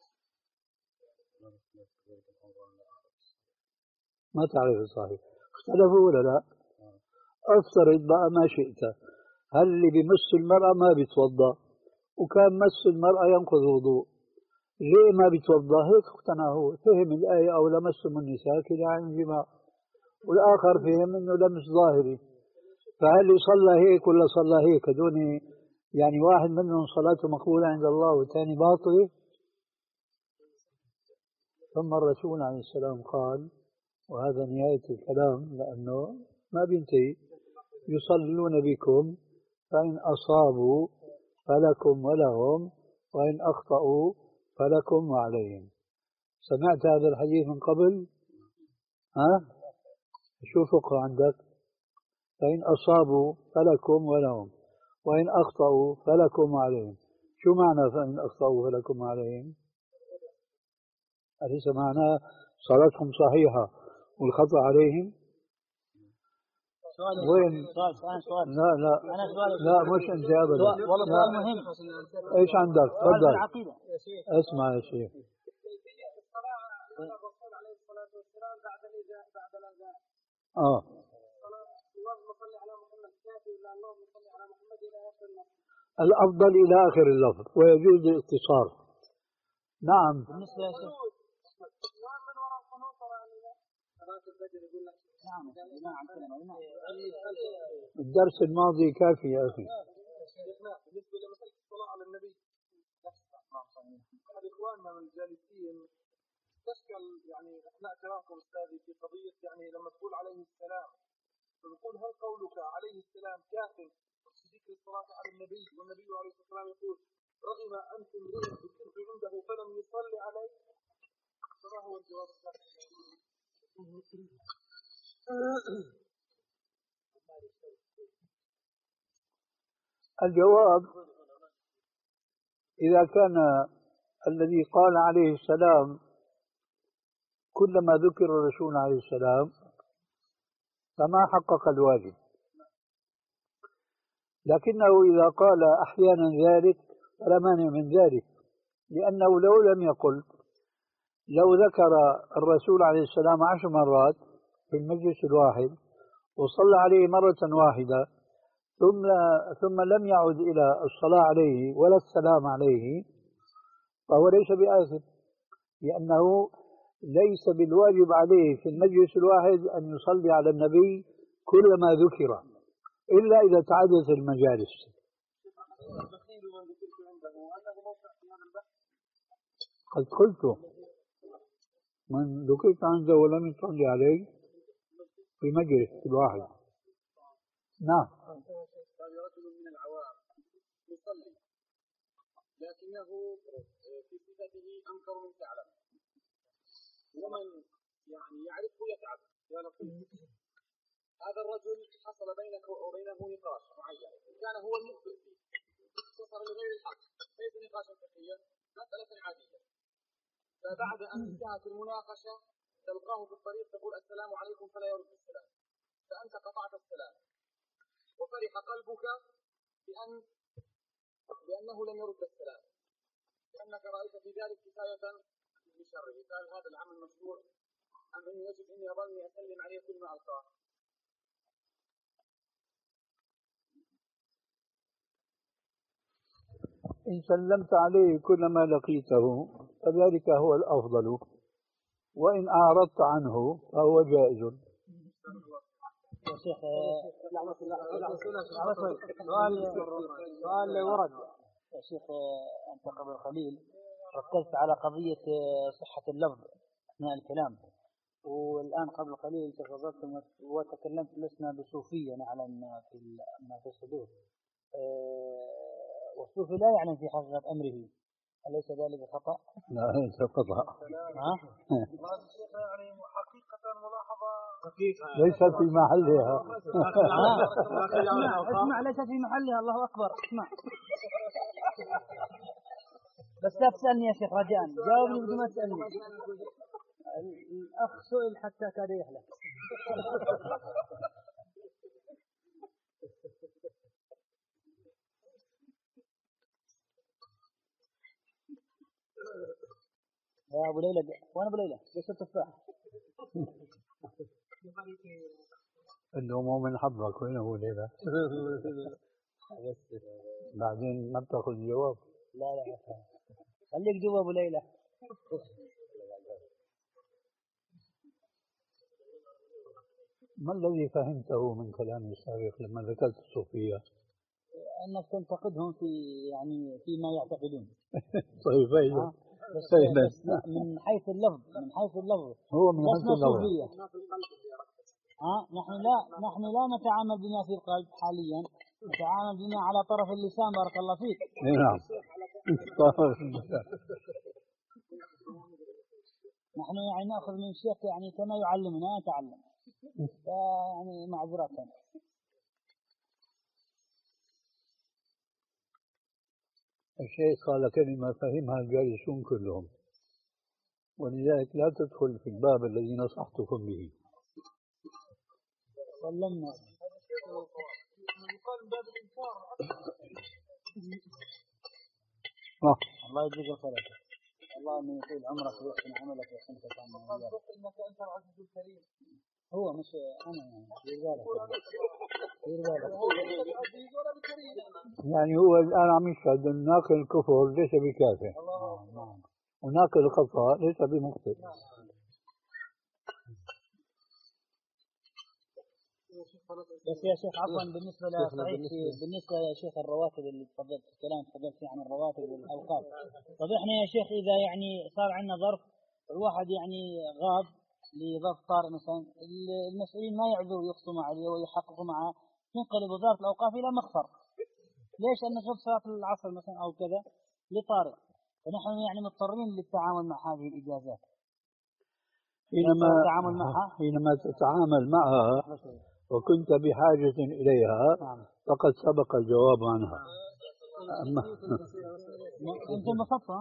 ما تعرف الصحيح. اختلفوا ولا لا؟ افترض بقى ما شئت، هل اللي بمس المرأة ما بيتوضأ وكان مس المرأة ينقض الوضوء، ليه ما بيتوضأ؟ هيك اقتنع هو، فهم الآية أو لمسهم النساء كده عن جماع، والآخر فهم إنه لمس ظاهري. فهل صلى هيك ولا صلى هيك؟ هذول يعني واحد منهم صلاته مقبولة عند الله والثاني باطلة. ثم الرسول عليه السلام قال، وهذا نهاية الكلام لأنه ما بينتهي: يصلون بكم فإن أصابوا فلكم ولهم وإن أخطأوا فلكم وعليهم. سمعت هذا الحديث من قبل؟ ها؟ شو فقه عندك؟ فإن أصابوا فلكم ولهم وإن أخطأوا فلكم وعليهم. شو معنى فإن أخطأوا فلكم وعليهم؟ أليس معناه صلاتهم صحيحة والخطأ عليهم؟ سؤال وين؟ سؤال سؤال سؤال لا لا أنا سؤال لا مش أنت أبدا. والله سؤال مهم. إيش عندك؟ سؤال في تفضل. العقيدة. اسمع يا شيخ. كيفية الصلاة على الرسول عليه الصلاة والسلام بعد الإذان بعد الأذان. آه اللهم صل على محمد كافي ولا اللهم صل على محمد إلى آخر اللفظ. الأفضل إلى آخر اللفظ ويجوز الاختصار. نعم. بالنسبة يا شيخ نعم من وراء القنوط طبعا صلاة الفجر يقول لك نعم نعم نعم. الدرس الماضي كافي يا أخي. بالنسبة لمسألة الصلاة على النبي أحد إخواننا من الجالسين تشكل يعني أثناء كلامكم أستاذي في قضية يعني لما تقول عليه السلام فنقول هل قولك عليه السلام كاف في ذكر الصلاة على النبي والنبي عليه الصلاة والسلام يقول رغم أنتم امرئ ذكرت عنده فلم يصلي عليه فما هو الجواب؟ الجواب: إذا كان الذي قال عليه السلام كلما ذكر الرسول عليه السلام فما حقق الواجب، لكنه إذا قال أحيانا ذلك فلا مانع من ذلك، لأنه لو لم يقل، لو ذكر الرسول عليه السلام عشر مرات في المجلس الواحد وصلى عليه مرة واحدة ثم ثم لم يعد إلى الصلاة عليه ولا السلام عليه فهو ليس بآثم، لأنه ليس بالواجب عليه في المجلس الواحد أن يصلي على النبي كلما ذكر إلا إذا تعددت المجالس. قد قلت من ذكرت عنده ولم يصلي عليه في مجلس الواحد. نعم. رجل من العوام يصلي لكنه في صفته أنكر من تعلم ومن يعني يعرفه يتعب يا لطيف. هذا الرجل حصل بينك وبينه نقاش معين كان هو المخطئ فيه صار لغير الحق ليس نقاشا فقهيا مسألة عادية، فبعد أن انتهت المناقشة تلقاه في الطريق تقول السلام عليكم فلا يرد السلام، فأنت قطعت السلام وفرح قلبك بأن بأنه لم يرد السلام لأنك رأيت في ذلك كفاية بشره. قال هذا العمل مشروع أم أنه يجب أن يظلني أسلم عليه كل ما ألقاه؟ إن سلمت عليه كلما لقيته فذلك هو الأفضل، وإن أعرضت عنه فهو جائز. يا شيخ سؤال سؤال ورد يا شيخ. أنت قبل قليل ركزت على قضية صحة اللفظ أثناء الكلام، والآن قبل قليل تفضلت وتكلمت لسنا بصوفية نعلم في ما في الصدور، والصوفي لا يعلم في حقيقة أمره، أليس ذلك خطأ؟ لا ليس خطأ. ها؟ يعني حقيقة ملاحظة ليس في محلها. اسمع اسمع ليس في محلها. الله أكبر. اسمع بس لا تسألني يا شيخ رجاء، جاوبني بدون ما تسألني. الأخ سئل حتى كاد يحلف. يا أبو ليلى، وين أبو ليلى؟ ليش التفاح؟ اللي مو من حظك. وين أبو ليلى؟ بعدين ما بتاخذ جواب. لا لا خليك جوا أبو ليلى. ما الذي فهمته من كلامي السابق لما ذكرت الصوفية؟ أنك تنتقدهم في يعني فيما يعتقدون. طيب أيوه. بس, بس لا من حيث اللفظ من حيث اللفظ هو من حيث اللفظ ها نحن لا نحن لا نتعامل بما في القلب حاليا، نتعامل بما على طرف اللسان. بارك الله فيك. نعم. نحن يعني نأخذ من الشيخ يعني كما يعلمنا نتعلم، يعني معذرة. الشيخ قال كلمة فهمها الجالسون كلهم، ولذلك لا تدخل في الباب الذي نصحتكم به. سلمنا. الله يجزيك الخير. الله أن يطيل عمرك ويحسن عملك ويحسن ختامك. هو مش أنا يعني يعني هو الآن عم يشهد أن ناقل الكفر ليس بكافر وناقل الخطأ ليس بمخطئ. بس يا شيخ عفوا بالنسبة لصحيح بالنسبة يا شيخ الرواتب اللي تفضلت الكلام تفضلت فيه عن الرواتب والأوقات. طب احنا يا شيخ إذا يعني صار عندنا ظرف الواحد يعني غاب لظرف طارئ مثلا، المسؤولين ما يعذروا يخصموا عليه ويحققوا معه، تنقلب وزارة الأوقاف إلى مخفر. ليش؟ أن غاب صلاة العصر مثلا أو كذا لطارئ، فنحن يعني مضطرين للتعامل مع هذه الإجازات. حينما تتعامل معها حينما تتعامل معها وكنت بحاجة إليها فقد سبق الجواب عنها. أما أنت مخفى.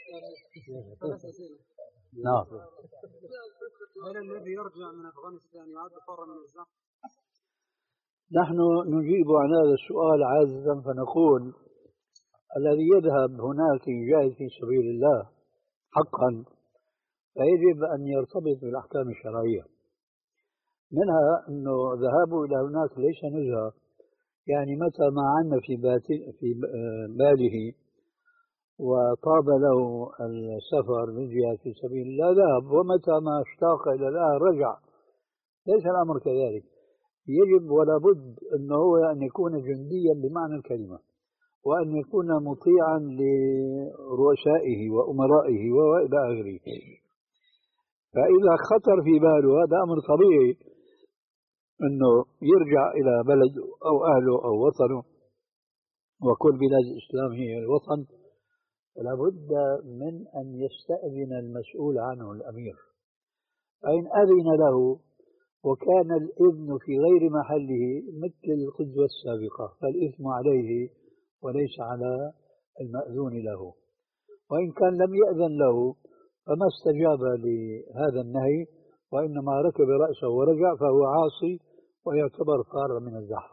نعم. هل الذي يرجع من أفغانستان يعد حرا من الزحف؟ نحن نجيب عن هذا السؤال عادة فنقول الذي يذهب هناك يجاهد في سبيل الله حقا فيجب أن يرتبط بالأحكام الشرعية، منها أنه ذهابه إلى هناك ليس نزهة، يعني متى ما عنا في في باله وطاب له السفر للجهاد في سبيل الله ذهب، ومتى ما اشتاق إلى الله رجع. ليس الأمر كذلك. يجب ولا بد أنه هو أن يكون جنديا بمعنى الكلمة، وأن يكون مطيعا لرؤسائه وأمرائه وإلى آخره. فإذا خطر في باله هذا أمر طبيعي أنه يرجع إلى بلده أو أهله أو وطنه، وكل بلاد الإسلام هي الوطن، فلا بد من أن يستأذن المسؤول عنه الأمير. فإن أذن له وكان الإذن في غير محله مثل القدوة السابقة فالإثم عليه وليس على المأذون له، وإن كان لم يأذن له فما استجاب لهذا النهي وإنما ركب رأسه ورجع فهو عاصي ويعتبر فار من الزحف.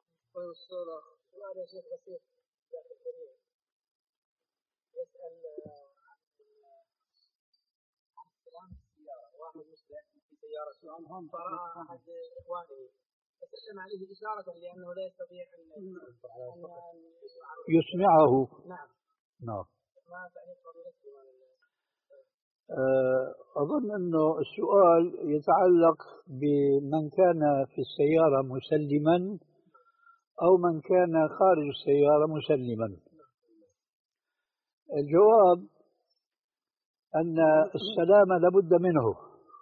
فرأى أحد إخوانه فسلم عليه إشارة لأنه لا يستطيع أن يسمعه. نعم. نعم. ما تعرف فضيلته؟ أظن أنه السؤال يتعلق بمن كان في السيارة مسلما أو من كان خارج السيارة مسلما. الجواب أن السلام لابد منه،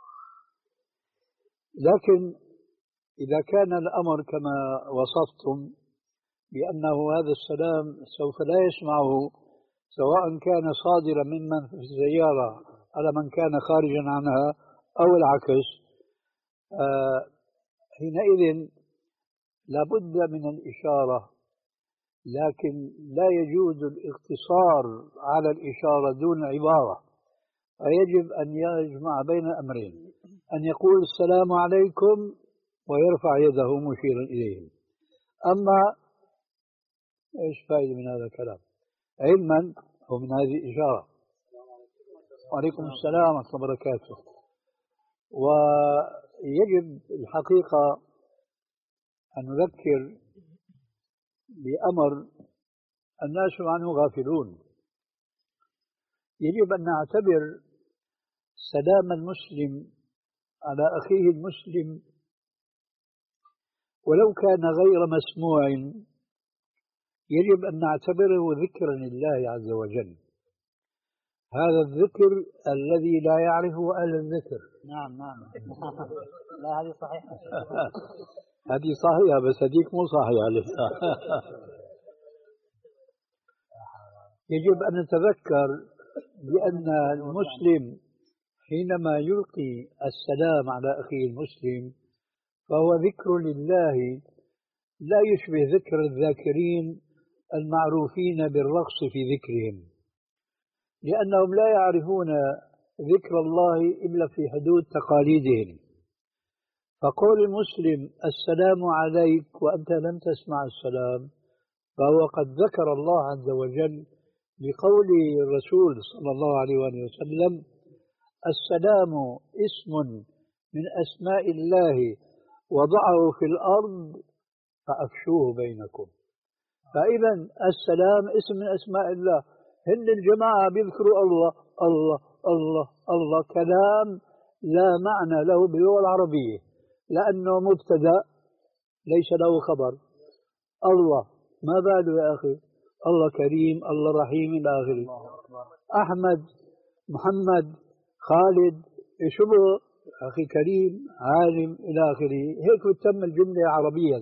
لكن إذا كان الأمر كما وصفتم بأنه هذا السلام سوف لا يسمعه سواء كان صادرا ممن في السيارة على من كان خارجا عنها أو العكس، آه حينئذ لابد من الإشارة، لكن لا يجوز الاقتصار على الإشارة دون عبارة، فيجب أن يجمع بين أمرين، أن يقول السلام عليكم ويرفع يده مشيرا إليهم. أما إيش فائدة من هذا الكلام؟ علما هو من هذه الإشارة. وعليكم السلام ورحمة الله وبركاته. ويجب الحقيقة أن نذكر بأمر الناس عنه غافلون. يجب أن نعتبر سلام المسلم على أخيه المسلم ولو كان غير مسموع يجب أن نعتبره ذكرا لله عز وجل، هذا الذكر الذي لا يعرفه أهل الذكر. نعم نعم. لا هذه صحيحة. هذه صحيحة بس هذيك مو صحيحة لسه. يجب أن نتذكر بأن المسلم حينما يلقي السلام على أخيه المسلم فهو ذكر لله لا يشبه ذكر الذاكرين المعروفين بالرقص في ذكرهم، لأنهم لا يعرفون ذكر الله إلا في حدود تقاليدهم. فقول المسلم السلام عليك وأنت لم تسمع السلام فهو قد ذكر الله عز وجل بقول الرسول صلى الله عليه وآله وسلم السلام اسم من أسماء الله وضعه في الأرض فأفشوه بينكم. فإذا السلام اسم من أسماء الله. هن الجماعة بيذكروا الله الله الله الله كلام لا معنى له باللغة العربية لأنه مبتدأ ليس له خبر. الله ما باله يا أخي؟ الله كريم الله رحيم إلى آخره. أحمد محمد خالد شبه أخي كريم عالم إلى آخره. هيك بتتم الجملة عربية.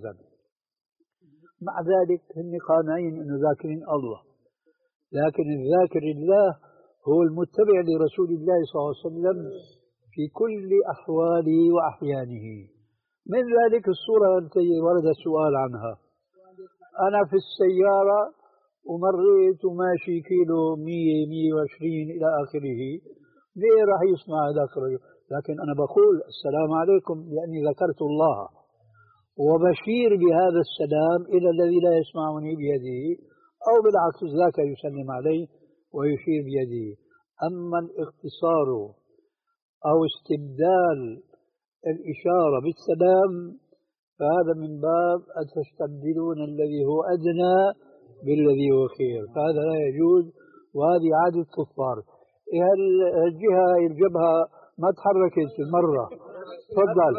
مع ذلك هن قانعين أنه ذاكرين الله، لكن الذاكر الله هو المتبع لرسول الله صلى الله عليه وسلم في كل أحواله وأحيانه. من ذلك الصورة التي ورد السؤال عنها، أنا في السيارة ومريت وماشي كيلو مية مية وعشرين إلى آخره، ليه راح يسمع هذاك الرجل؟ لكن أنا بقول السلام عليكم لأني ذكرت الله وبشير بهذا السلام إلى الذي لا يسمعني بيده، أو بالعكس ذاك يسلم عليه ويشير بيده. أما الاختصار أو استبدال الإشارة بالسلام فهذا من باب أتستبدلون الذي هو أدنى بالذي هو خير، فهذا لا يجوز، وهذه عادة الكفار. الجهة الجبهة ما تحركت مرة. تفضل.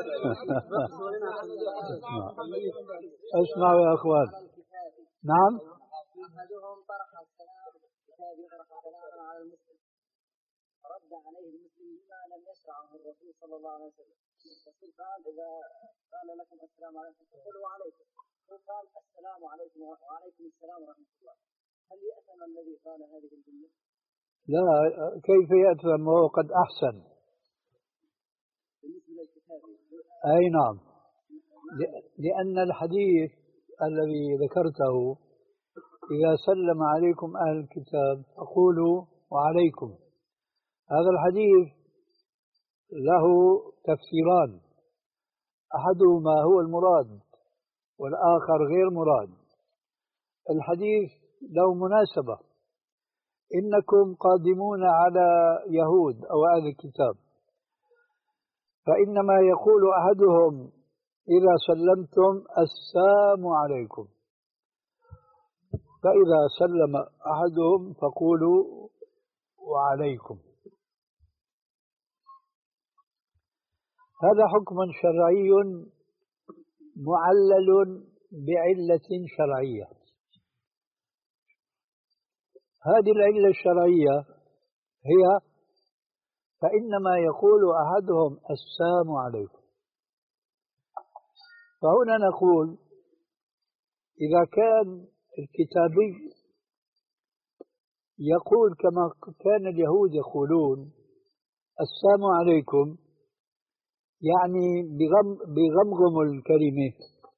اسمعوا يا أخوان. نعم. أحدهم طرح السلام كتاب يطرح سلاما على المسلم رد عليه المسلم بما لم يشرعه الرسول صلى الله عليه وسلم. الرسول قال إذا قال لكم السلام عليكم فقولوا وعليكم، قال السلام عليكم وعليكم السلام ورحمة الله. هل يأثم الذي قال هذه الجملة؟ لا، كيف يأثم وهو قد أحسن؟ بالنسبة للكتاب. أي نعم، لأن الحديث الذي ذكرته إذا سلم عليكم أهل الكتاب فقولوا وعليكم، هذا الحديث له تفسيران، أحدهما هو المراد والآخر غير مراد. الحديث له مناسبة، إنكم قادمون على يهود أو أهل الكتاب، فإنما يقول أحدهم إذا سلمتم السلام عليكم، فإذا سلم أحدهم فقولوا وعليكم. هذا حكم شرعي معلل بعلة شرعية. هذه العلة الشرعية هي فإنما يقول أحدهم السلام عليكم. فهنا نقول إذا كان الكتابي يقول كما كان اليهود يقولون السلام عليكم، يعني بغمغم الكلمة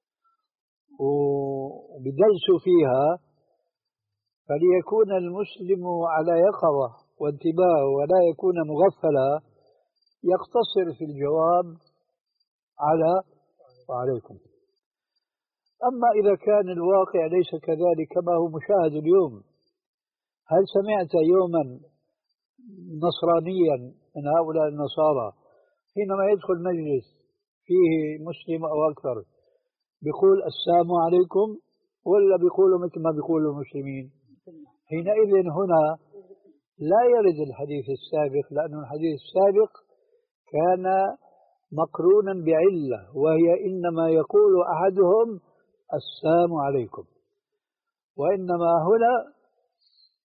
وبدلسوا فيها، فليكون المسلم على يقظة وانتباه ولا يكون مغفلا، يقتصر في الجواب على وعليكم. أما إذا كان الواقع ليس كذلك كما هو مشاهد اليوم، هل سمعت يوما نصرانيا من هؤلاء النصارى حينما يدخل مجلس فيه مسلم أو أكثر بيقول السلام عليكم، ولا بيقولوا مثل ما بيقولوا المسلمين؟ حينئذ هنا لا يرد الحديث السابق، لأن الحديث السابق كان مقرونا بعلة، وهي إنما يقول أحدهم السلام عليكم، وإنما هنا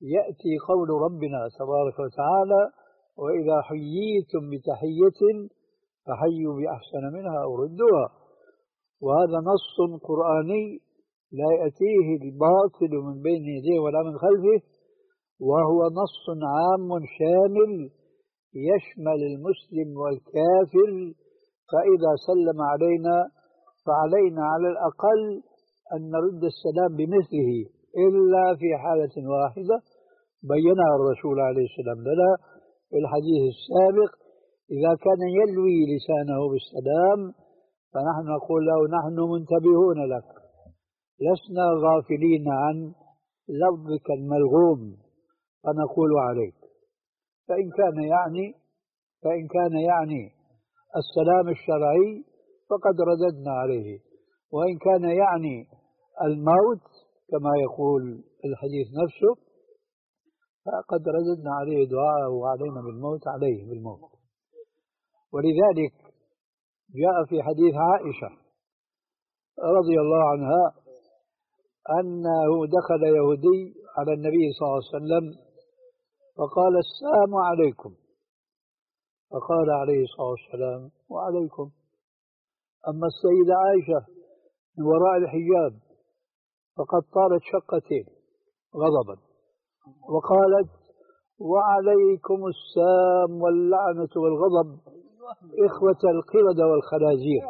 يأتي قول ربنا تبارك وتعالى وإذا حييتم بتحية فحيوا بأحسن منها أو ردوها، وهذا نص قرآني لا يأتيه الباطل من بين يديه ولا من خلفه، وهو نص عام شامل يشمل المسلم والكافر. فإذا سلم علينا فعلينا على الأقل أن نرد السلام بمثله، إلا في حالة واحدة بينها الرسول عليه السلام لنا في الحديث السابق: إذا كان يلوي لسانه بالسلام فنحن نقول له نحن منتبهون لك، لسنا غافلين عن لفظك الملغوم، فنقول عليك. فإن كان يعني فإن كان يعني السلام الشرعي فقد رددنا عليه، وإن كان يعني الموت كما يقول الحديث نفسه فقد رددنا عليه دعاءه وعلينا بالموت عليه بالموت. ولذلك جاء في حديث عائشة رضي الله عنها أنه دخل يهودي على النبي صلى الله عليه وسلم فقال: السلام عليكم. فقال عليه الصلاة والسلام: وعليكم. أما السيدة عائشة من وراء الحجاب فقد طالت شقتين غضبا وقالت: وعليكم السلام واللعنة والغضب إخوة القردة والخنازير.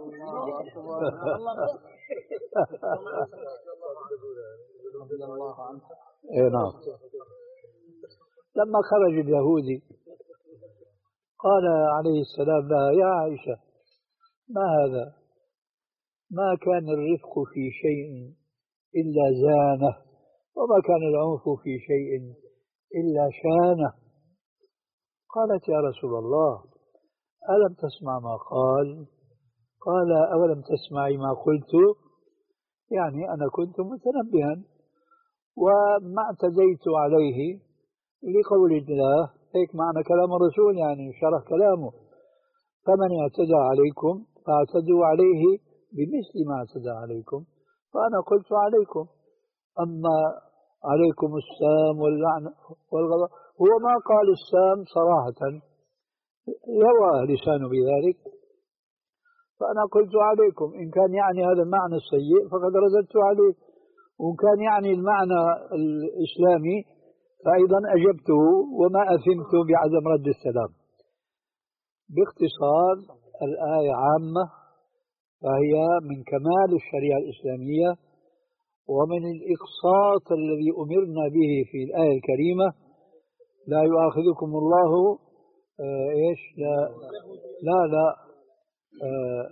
إيه نعم. لما خرج اليهودي قال عليه السلام لها: يا عائشة، ما هذا؟ ما كان الرفق في شيء إلا زانه، وما كان العنف في شيء إلا شانه. قالت: يا رسول الله، ألم تسمع ما قال؟ قال: أولم تسمعي ما قلت؟ يعني أنا كنت متنبها وما اعتديت عليه لقول الله، هيك معنى كلام الرسول، يعني شرح كلامه: فمن اعتدى عليكم فاعتدوا عليه بمثل ما اعتدى عليكم. فأنا قلت عليكم. أما عليكم السام واللعنة والغضب، هو ما قال السام صراحة، يوى لسانه بذلك، فأنا قلت عليكم. إن كان يعني هذا المعنى السيء فقد رددت عليه، وإن كان يعني المعنى الإسلامي فأيضا أجبته وما أثمت بعدم رد السلام. باختصار الآية عامة، فهي من كمال الشريعة الإسلامية ومن الإقساط الذي أمرنا به في الآية الكريمة: لا يؤاخذكم الله آه إيش لا لا لا آه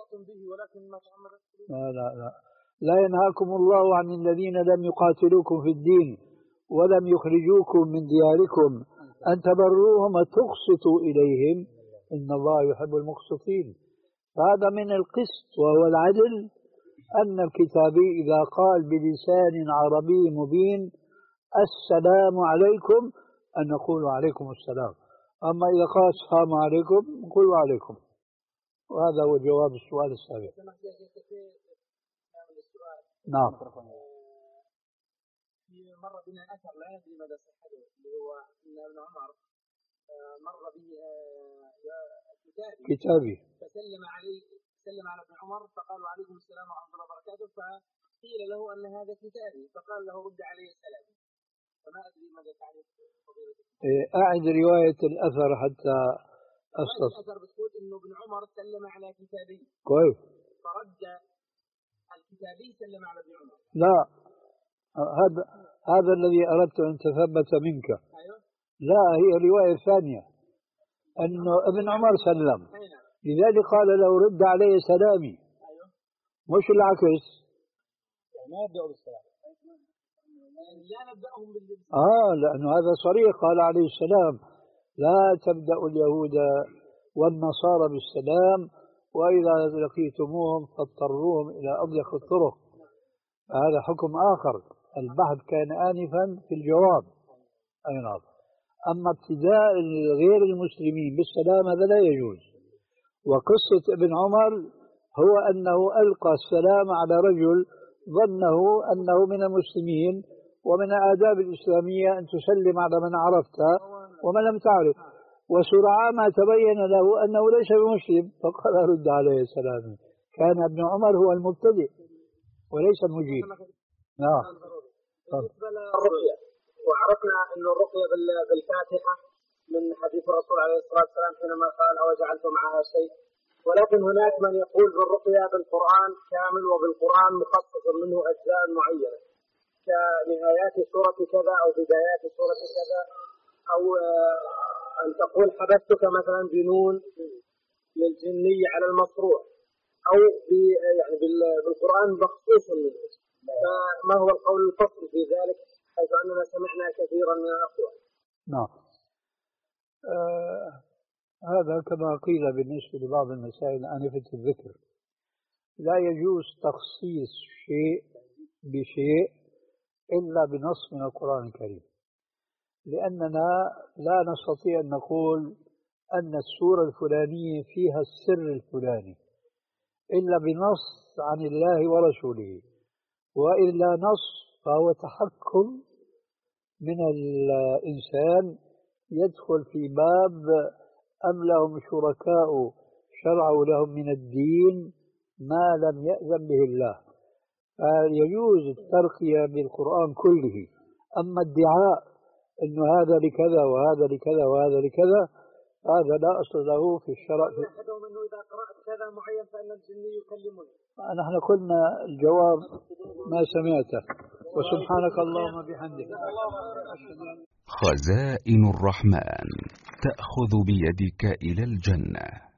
لا لا لا لا ينهاكم الله عن الذين لم يقاتلوكم في الدين ولم يخرجوكم من دياركم أن تبروهم وتقسطوا إليهم إن الله يحب المقسطين. فهذا من القسط وهو العدل، أن الكتابي إذا قال بلسان عربي مبين السلام عليكم أن نقول عليكم السلام، أما إذا قال السلام عليكم نقول عليكم. وهذا هو جواب السؤال السابق. نعم. مر بنا أثر لا ندري مدى صحته، اللي هو أن ابن عمر مر به كتابي كتابي فسلم عليه سلم على ابن عمر فقالوا عليكم السلام ورحمة الله وبركاته، فقيل له أن هذا كتابي فقال له رد عليه السلام. فما أدري ماذا تعرف أعد رواية الأثر حتى أستص. الأثر بتقول إنه ابن عمر سلم على كتابي كويس، فرد الكتابي سلم على ابن عمر. لا، هذا هذا الذي أردت أن تثبت منك. أيوه؟ لا، هي رواية ثانية أنه ابن عمر سلم، لذلك قال له رد عليه سلامي. أيوه؟ مش العكس. ما يبدأ بالسلام، لا نبدأهم بالسلام. آه لأنه هذا صريح، قال عليه السلام: لا تبدأ اليهود والنصارى بالسلام، وإذا لقيتموهم فاضطروهم إلى أضيق الطرق. هذا حكم آخر، البحث كان آنفا في الجواب. أي نعم. أما ابتداء غير المسلمين بالسلام هذا لا يجوز. وقصة ابن عمر هو أنه ألقى السلام على رجل ظنه أنه من المسلمين ومن الآداب الإسلامية أن تسلم على من عرفت ومن لم تعرف. وسرعان ما تبين له أنه ليس بمسلم فقال رد عليه السلام. كان ابن عمر هو المبتدئ وليس المجيب. نعم. بالنسبة للرقية، وعرفنا أن الرقية بالفاتحة من حديث الرسول عليه الصلاة والسلام حينما قال أو جعلت معها شيء، ولكن هناك من يقول بالرقية بالقرآن كامل وبالقرآن مخصص منه أجزاء معينة كنهايات سورة كذا أو بدايات سورة كذا، أو أن تقول حبستك مثلا بنون للجني على المصروع، أو يعني بالقرآن مخصوص منه. فما هو القول الفصل في ذلك حيث أننا سمعنا كثيرا من الأقوال؟ نعم. آه هذا كما قيل بالنسبة لبعض المسائل آنفة الذكر، لا يجوز تخصيص شيء بشيء إلا بنص من القرآن الكريم، لأننا لا نستطيع أن نقول أن السورة الفلانية فيها السر الفلاني إلا بنص عن الله ورسوله، وإلا نص فهو تحكم من الإنسان يدخل في باب أم لهم شركاء شرعوا لهم من الدين ما لم يأذن به الله. فيجوز الترقية بالقرآن كله، أما ادعاء أن هذا لكذا وهذا لكذا وهذا لكذا هذا لا أصل له في الشرع. أحدهم أنه إذا قرأت كذا معين فإن الجن يكلمني. نحن قلنا الجواب ما سمعته. وسبحانك اللهم بحمدك. خزائن الرحمن تأخذ بيدك إلى الجنة.